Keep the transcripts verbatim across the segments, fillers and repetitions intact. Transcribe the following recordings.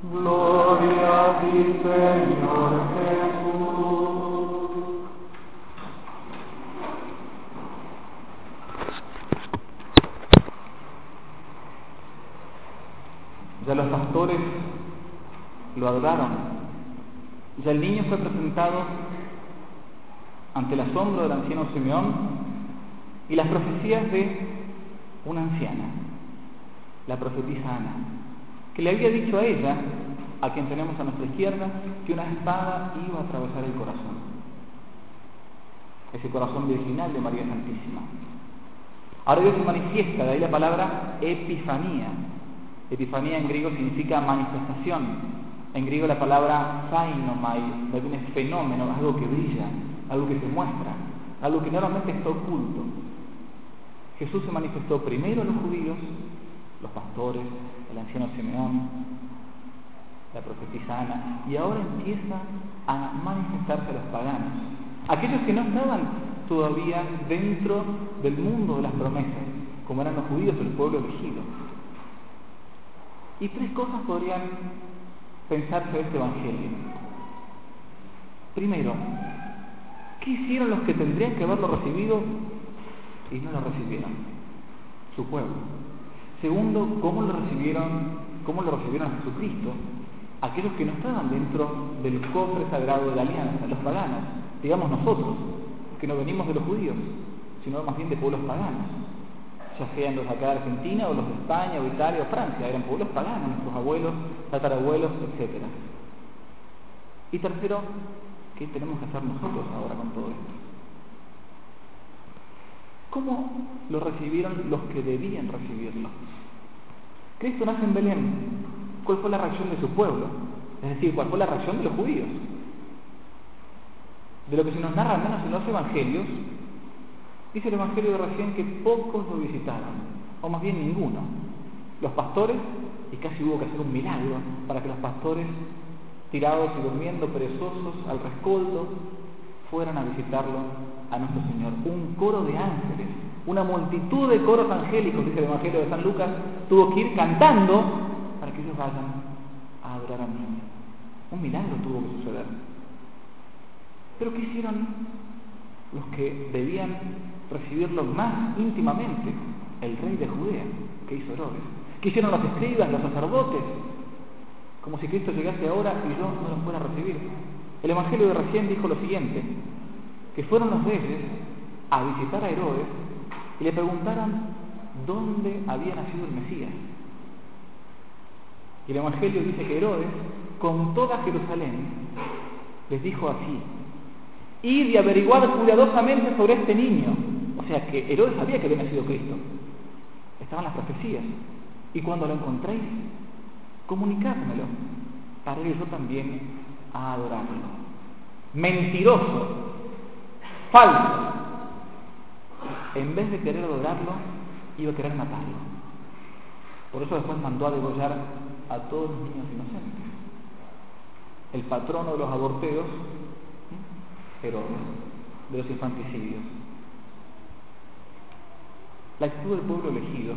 Gloria a ti, Señor Jesús. Ya los pastores lo adoraron. Ya el niño fue presentado ante el asombro del anciano Simeón y las profecías de una anciana, la profetisa Ana, que le había dicho a ella, a quien tenemos a nuestra izquierda, que una espada iba a atravesar el corazón, ese corazón virginal de María Santísima. Ahora Dios se manifiesta, de ahí la palabra epifanía. Epifanía en griego significa manifestación. En griego la palabra phainomai, de viene fenómeno, algo que brilla, algo que se muestra, algo que normalmente está oculto. Jesús se manifestó primero a los judíos, los pastores, el anciano Simeón, la profetisa Ana, y ahora empieza a manifestarse a los paganos, aquellos que no estaban todavía dentro del mundo de las promesas, como eran los judíos, el pueblo elegido. Y tres cosas podrían pensarse de este evangelio. Primero, ¿qué hicieron los que tendrían que haberlo recibido y no lo recibieron? Su pueblo. Segundo, ¿cómo lo recibieron, cómo lo recibieron a Jesucristo? Aquellos que no estaban dentro del cofre sagrado de la alianza, los paganos, digamos nosotros, que no venimos de los judíos, sino más bien de pueblos paganos, ya sean los de acá de Argentina o los de España o Italia o Francia, eran pueblos paganos, nuestros abuelos, tatarabuelos, etcétera. Y tercero, ¿qué tenemos que hacer nosotros ahora con todo esto? ¿Cómo lo recibieron los que debían recibirlo? Cristo nace en Belén. ¿Cuál fue la reacción de su pueblo? Es decir, ¿cuál fue la reacción de los judíos? De lo que se nos narra, al menos en los evangelios, dice el evangelio de recién que pocos lo visitaron, o más bien ninguno. Los pastores, y casi hubo que hacer un milagro para que los pastores, tirados y durmiendo perezosos al rescoldo, fueran a visitarlo a nuestro Señor. Un coro de ángeles, una multitud de coros angélicos, dice el evangelio de San Lucas, tuvo que ir cantando para que ellos vayan a adorar al niño. Un milagro tuvo que suceder. Pero ¿qué hicieron los que debían recibirlo más íntimamente? El rey de Judea, que hizo Herodes. ¿Qué hicieron los escribas, los sacerdotes? Como si Cristo llegase ahora y yo no lo fuera a recibir. El evangelio de recién dijo lo siguiente, que fueron los reyes a visitar a Herodes y le preguntaron dónde había nacido el Mesías. Y el evangelio dice que Herodes, con toda Jerusalén, les dijo así: id y averiguad cuidadosamente sobre este niño. O sea que Herodes sabía que había nacido Cristo, estaban las profecías, y cuando lo encontréis, comunicádmelo para ir yo también a adorarlo. Mentiroso, falso, en vez de querer adorarlo, iba a querer matarlo. Por eso después mandó a degollar a todos los niños inocentes. El patrono de los aborteos, Herodes, de los infanticidios. La actitud del pueblo elegido,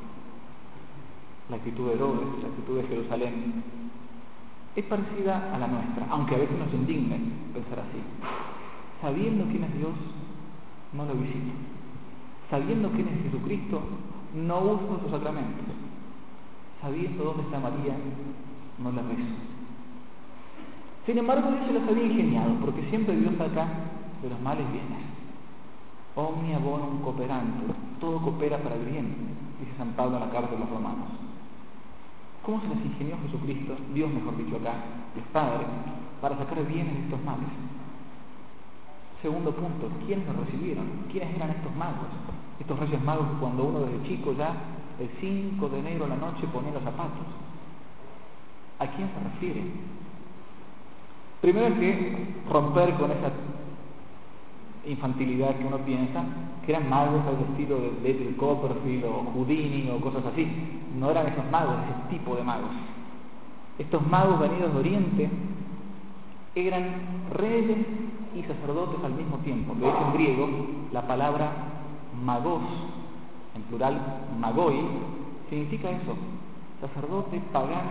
la actitud de Herodes, la actitud de Jerusalén, es parecida a la nuestra, aunque a veces nos indigne pensar así. Sabiendo quién es Dios, no lo visito. Sabiendo quién es Jesucristo, no uso sus sacramentos. Sabiendo dónde está María, no la rezo. Sin embargo, Dios se los había ingeniado, porque siempre Dios saca de los males bienes. Omnia bonum cooperantur, todo coopera para el bien, dice San Pablo en la carta de los Romanos. ¿Cómo se les ingenió Jesucristo, Dios mejor dicho acá, el Padre, para sacar bienes de estos males? Segundo punto, ¿quiénes lo recibieron? ¿Quiénes eran estos magos? Estos reyes magos que cuando uno desde chico ya, el cinco de enero a la noche, ponía los zapatos. ¿A quién se refiere? Primero hay que romper con esa infantilidad que uno piensa que eran magos al estilo de David Copperfield o Houdini o cosas así. No eran esos magos, ese tipo de magos. Estos magos venidos de Oriente eran reyes y sacerdotes al mismo tiempo. De hecho, en griego, la palabra magos, en plural magoi, significa eso: sacerdote, pagano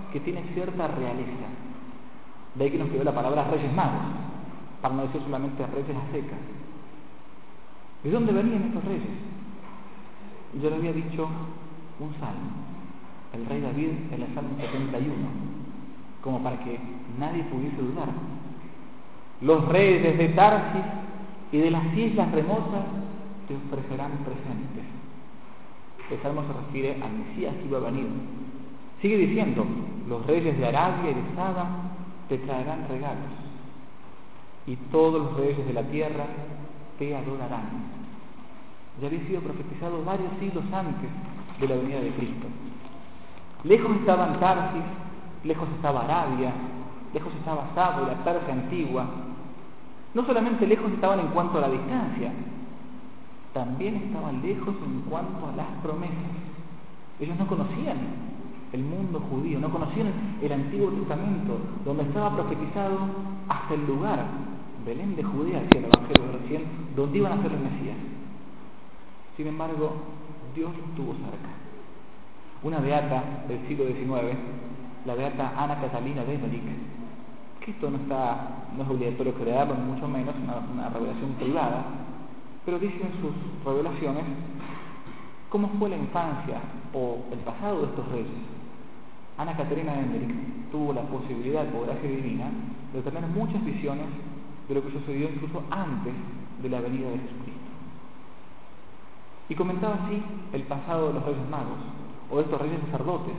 que tiene cierta realeza. De ahí que nos quedó la palabra Reyes Magos, para no decir solamente Reyes a secas. ¿De dónde venían estos reyes? Yo le había dicho un salmo, el rey David en el Salmo setenta y uno, como para que nadie pudiese dudar. Los reyes de Tarsis y de las islas remotas te ofrecerán presentes. El salmo se refiere al Mesías que iba a venir. Sigue diciendo, los reyes de Arabia y de Saba te traerán regalos, y todos los reyes de la tierra te adorarán. Ya había sido profetizado varios siglos antes de la venida de Cristo. Lejos estaban Tarsis, lejos estaba Arabia, lejos estaba Saba y la Persia antigua. No solamente lejos estaban en cuanto a la distancia, también estaban lejos en cuanto a las promesas. Ellos no conocían el mundo judío, no conocían el Antiguo Testamento, donde estaba profetizado hasta el lugar, Belén de Judea, decía el Evangelio de recién, donde iban a ser el Mesías. Sin embargo, Dios los tuvo cerca. Una beata del siglo diecinueve, la beata Ana Catalina de Emmerich, que esto no está, no es obligatorio creerlo, ni mucho menos, una, una revelación privada, pero dice en sus revelaciones cómo fue la infancia o el pasado de estos reyes. Ana Catalina de Emmerich tuvo la posibilidad, por gracia divina, de tener muchas visiones de lo que sucedió incluso antes de la venida de Jesucristo. Y comentaba así el pasado de los reyes magos, o de estos reyes sacerdotes.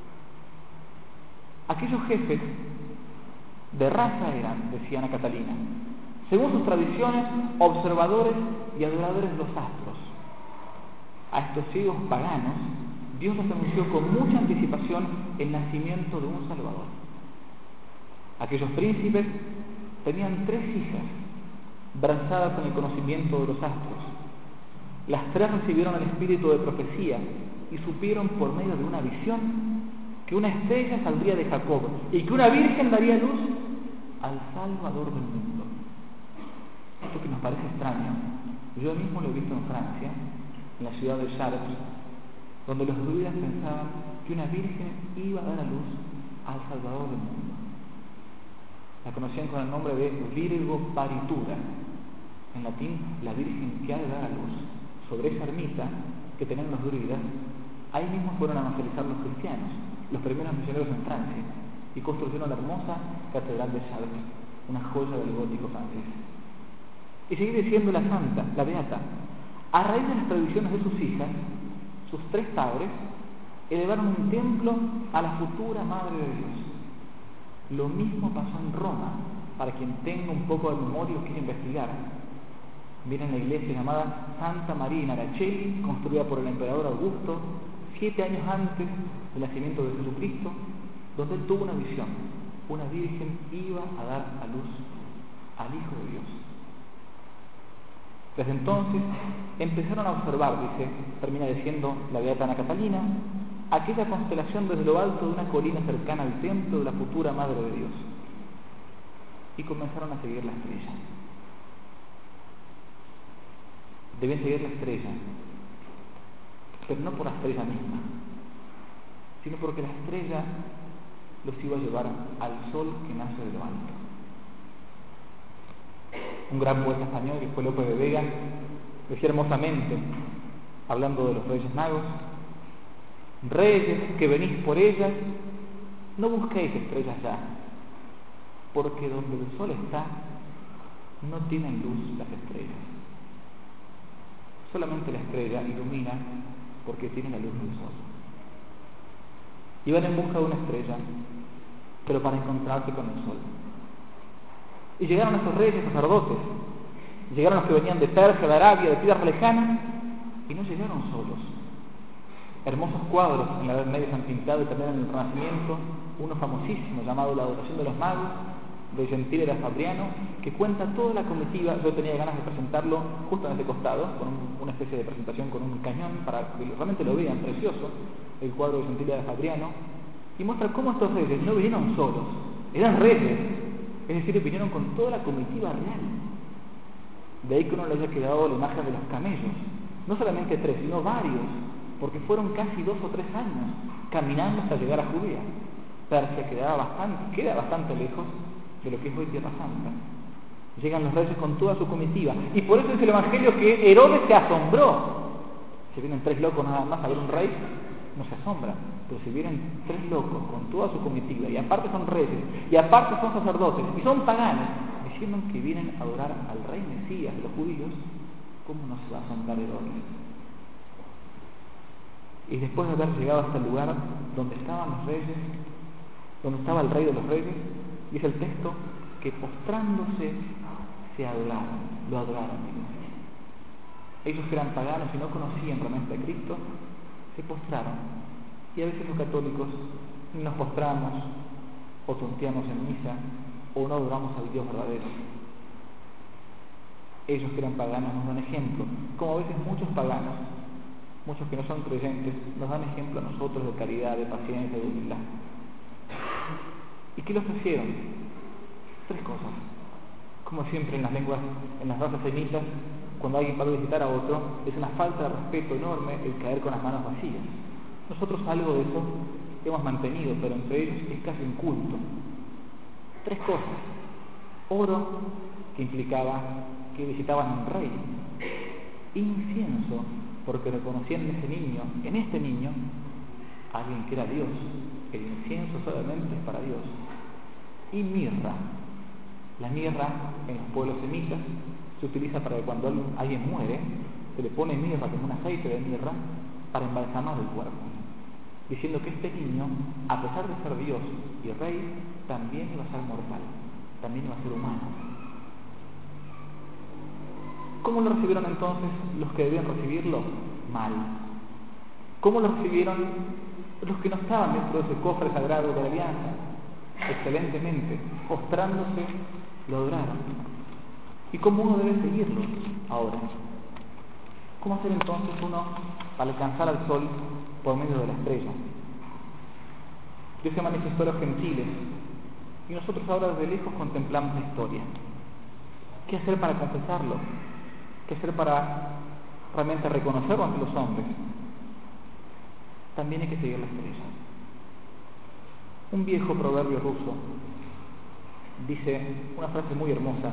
Aquellos jefes de raza eran, decía Ana Catalina, según sus tradiciones, observadores y adoradores de los astros. A estos ciegos paganos, Dios los anunció con mucha anticipación el nacimiento de un Salvador. Aquellos príncipes tenían tres hijas, brazadas en el conocimiento de los astros. Las tres recibieron el espíritu de profecía y supieron por medio de una visión que una estrella saldría de Jacob y que una virgen daría luz al Salvador del mundo. Esto que nos parece extraño, yo mismo lo he visto en Francia, en la ciudad de Chartres, donde los druidas pensaban que una virgen iba a dar a luz al Salvador del mundo. La conocían con el nombre de Virgo Paritura, en latín, la virgen que ha de dar a luz. Sobre esa ermita que tenían los druidas, ahí mismo fueron a evangelizar los cristianos, los primeros misioneros en Francia, y construyeron la hermosa catedral de Chartres, una joya del gótico francés. Y sigue diciendo la santa, la beata, a raíz de las previsiones de sus hijas, sus tres padres elevaron un templo a la futura Madre de Dios. Lo mismo pasó en Roma, para quien tenga un poco de memoria o quiera investigar. Miren la iglesia llamada Santa María in Araceli, construida por el emperador Augusto, siete años antes del nacimiento de Jesucristo, donde él tuvo una visión. Una virgen iba a dar a luz al Hijo de Dios. Desde entonces empezaron a observar, dice, termina diciendo la beata Ana Catalina, aquella constelación desde lo alto de una colina cercana al templo de la futura Madre de Dios. Y comenzaron a seguir la estrella. Deben seguir la estrella, pero no por la estrella misma, sino porque la estrella los iba a llevar al sol que nace de lo alto. Un gran poeta español, que fue Lope de Vega, decía hermosamente, hablando de los Reyes Magos: reyes que venís por ellas, no busquéis estrellas ya, porque donde el sol está, no tienen luz las estrellas. Solamente la estrella ilumina porque tiene la luz del sol. Iban en busca de una estrella, pero para encontrarse con el sol. Y llegaron esos reyes sacerdotes, llegaron los que venían de Persia, de Arabia, de tierras lejanas, y no llegaron solos. Hermosos cuadros en la Edad Media se han pintado y también en el Renacimiento, uno famosísimo llamado La Adoración de los Magos, de Gentile da Fabriano, que cuenta toda la comitiva. Yo tenía ganas de presentarlo justo en ese costado, con un, una especie de presentación con un cañón, para que realmente lo vean, precioso, el cuadro de Gentile da Fabriano, y muestra cómo estos reyes no vinieron solos, eran reyes, es decir, vinieron con toda la comitiva real. De ahí que uno le haya quedado la imagen de los camellos, no solamente tres, sino varios, porque fueron casi dos o tres años caminando hasta llegar a Judea. Persia quedaba bastante, queda bastante lejos de lo que es hoy Tierra Santa. Llegan los reyes con toda su comitiva, y por eso es el Evangelio que Herodes se asombró. Si vienen tres locos nada más a ver un rey, no se asombra, pero si vienen tres locos con toda su comitiva, y aparte son reyes, y aparte son sacerdotes, y son paganos, diciendo que vienen a adorar al rey Mesías de los judíos, ¿cómo no se va a asombrar Herodes? Y después de haber llegado hasta el lugar donde estaban los reyes, donde estaba el rey de los reyes, dice el texto que postrándose se adoraron, lo adoraron. Ellos que eran paganos y no conocían realmente a Cristo, se postraron. Y a veces los católicos nos postramos o tonteamos en misa o no adoramos al Dios verdadero. Ellos que eran paganos nos dan ejemplo, como a veces muchos paganos, muchos que no son creyentes, nos dan ejemplo a nosotros de caridad, de paciencia, de humildad. ¿Y qué les ofrecieron? Tres cosas. Como siempre en las lenguas, en las razas semitas, cuando alguien va a visitar a otro, es una falta de respeto enorme el caer con las manos vacías. Nosotros algo de eso hemos mantenido, pero entre ellos es casi un culto. Tres cosas. Oro, que implicaba que visitaban a un rey. Incienso, porque reconocían en ese niño, en este niño, a alguien que era Dios. El incienso solamente es para Dios. Y mirra. La mirra en los pueblos semitas se utiliza para que cuando alguien muere se le pone mirra como un aceite de mirra para embalsamar el cuerpo, diciendo que este niño, a pesar de ser Dios y rey, también iba a ser mortal, también iba a ser humano. ¿Cómo lo recibieron entonces los que debían recibirlo? Mal. ¿Cómo lo recibieron los que no estaban dentro de ese cofre sagrado de la alianza? Excelentemente, postrándose, lo adoraron. ¿Y cómo uno debe seguirlo ahora? ¿Cómo hacer entonces uno para alcanzar al sol por medio de la estrella? Dios se manifestó a los gentiles y nosotros ahora desde lejos contemplamos la historia. ¿Qué hacer para confesarlo? ¿Qué hacer para realmente reconocerlo ante los hombres? También hay que seguir la estrella. Un viejo proverbio ruso dice una frase muy hermosa.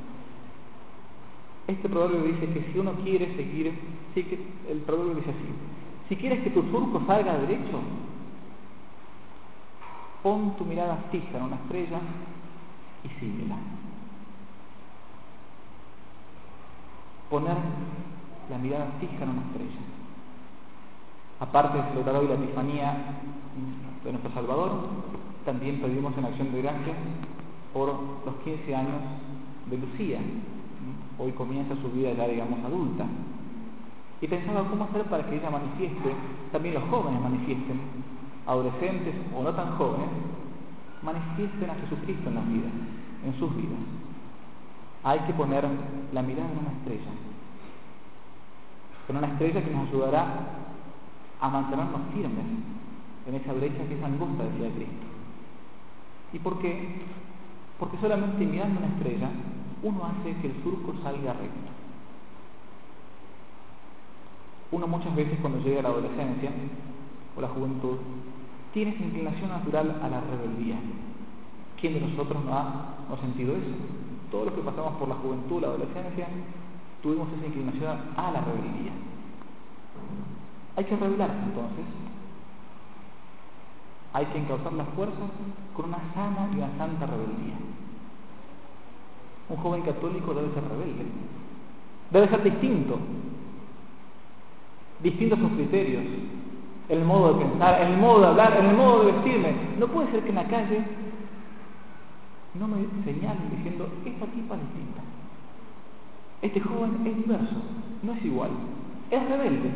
Este proverbio dice que si uno quiere seguir, sí que el proverbio dice así: si quieres que tu surco salga derecho, pon tu mirada fija en una estrella y síguela. Poner la mirada fija en una estrella. Aparte de celebrar hoy la Epifanía de nuestro Salvador, también pedimos en acción de gracias por los quince años de Lucía. Hoy comienza su vida ya, digamos, adulta. Y pensaba cómo hacer para que ella manifieste, también los jóvenes manifiesten, adolescentes o no tan jóvenes, manifiesten a Jesucristo en las vidas, en sus vidas. Hay que poner la mirada en una estrella. En una estrella que nos ayudará a mantenernos firmes en esa brecha que es angosta, decía Cristo. ¿Y por qué? Porque solamente mirando una estrella uno hace que el surco salga recto. Uno muchas veces cuando llega a la adolescencia o la juventud tiene esa inclinación natural a la rebeldía. ¿Quién de nosotros no ha, no ha sentido eso? Todos los que pasamos por la juventud, la adolescencia, tuvimos esa inclinación a la rebeldía. Hay que rebelarse entonces. Hay que encauzar las fuerzas con una sana y una santa rebeldía. Un joven católico debe ser rebelde, debe ser distinto, distinto a sus criterios, en el modo de pensar, en el modo de hablar, en el modo de vestirme. No puede ser que en la calle no me señalen diciendo: esta tipa es distinta, este joven es diverso, no es igual, es rebelde.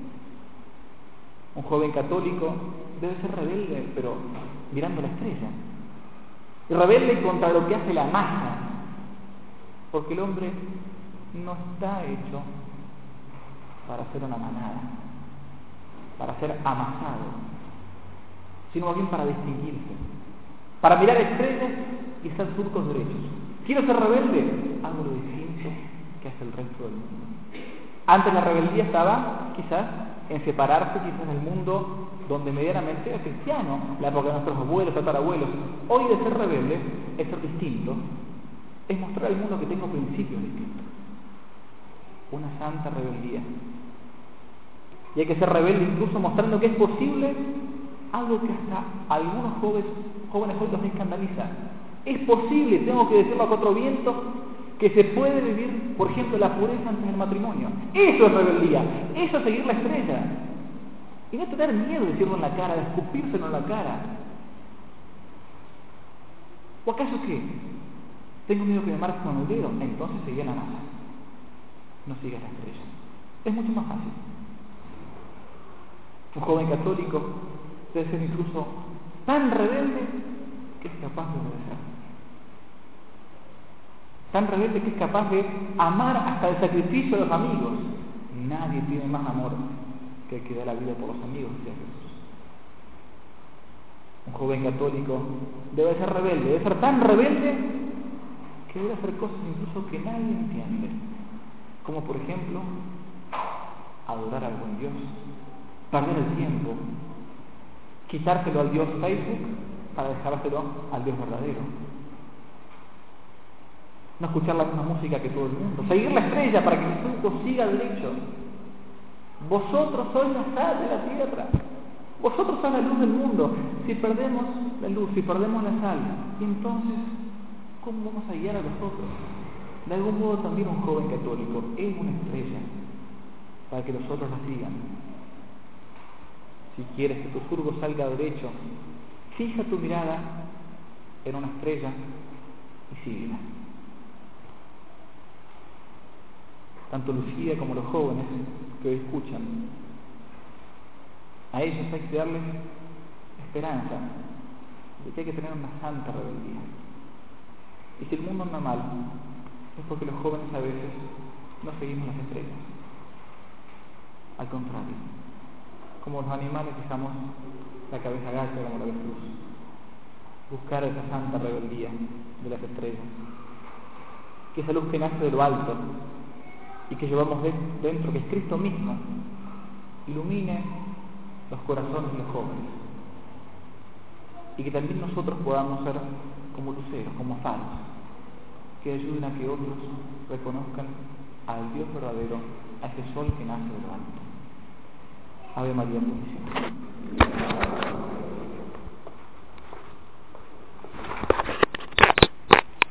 Un joven católico debe ser rebelde, pero mirando la estrella, y rebelde contra lo que hace la masa, porque el hombre no está hecho para ser una manada, para ser amasado, sino más bien para distinguirse, para mirar estrellas y hacer surcos derechos. ¿Quiero ser rebelde? Hago lo distinto que hace el resto del mundo. Antes la rebeldía estaba quizás en separarse quizás del mundo donde medianamente era cristiano, la época de nuestros abuelos, tatarabuelos. Hoy de ser rebelde es ser distinto, es mostrar al mundo que tengo principios distintos. Una santa rebeldía. Y hay que ser rebelde incluso mostrando que es posible algo que hasta algunos jóvenes, jóvenes hoy los escandaliza. Es posible, tengo que decirlo a cuatro vientos, que se puede vivir, por ejemplo, la pureza antes del matrimonio. Eso es rebeldía, eso es seguir la estrella. Y no tener miedo de decirlo en la cara, de escupírselo en la cara. ¿O acaso qué? Tengo miedo que me marquen con el dedo, entonces sigue la masa. No sigas la estrella. Es mucho más fácil. Un joven católico debe ser incluso tan rebelde que es capaz de obedecer. Tan rebelde que es capaz de amar hasta el sacrificio de los amigos. Nadie tiene más amor que el que da la vida por los amigos, decía Jesús. Un joven católico debe ser rebelde, debe ser tan rebelde que debe hacer cosas incluso que nadie entiende. Como por ejemplo, adorar al buen Dios, perder el tiempo, quitárselo al Dios Facebook para dejárselo al Dios verdadero. No escuchar la misma música que todo el mundo, seguir la estrella para que mi surco siga derecho. Vosotros sois la sal de la tierra, vosotros sois la luz del mundo. Si perdemos la luz, si perdemos la sal, ¿y entonces cómo vamos a guiar a los otros? De algún modo también un joven católico es una estrella para que los otros la sigan. Si quieres que tu surco salga derecho, fija tu mirada en una estrella y síguela. Tanto Lucía como los jóvenes que hoy escuchan, a ellos hay que darles esperanza de que hay que tener una santa rebeldía. Y si el mundo anda mal, es porque los jóvenes a veces no seguimos las estrellas. Al contrario, como los animales dejamos la cabeza gacha como la avestruz. Buscar esa santa rebeldía de las estrellas, que esa luz que nace de lo alto y que llevamos dentro, que es Cristo mismo, ilumine los corazones de los jóvenes, y que también nosotros podamos ser como luceros, como faros, que ayuden a que otros reconozcan al Dios verdadero, a ese sol que nace de lo alto. Ave María Purísima.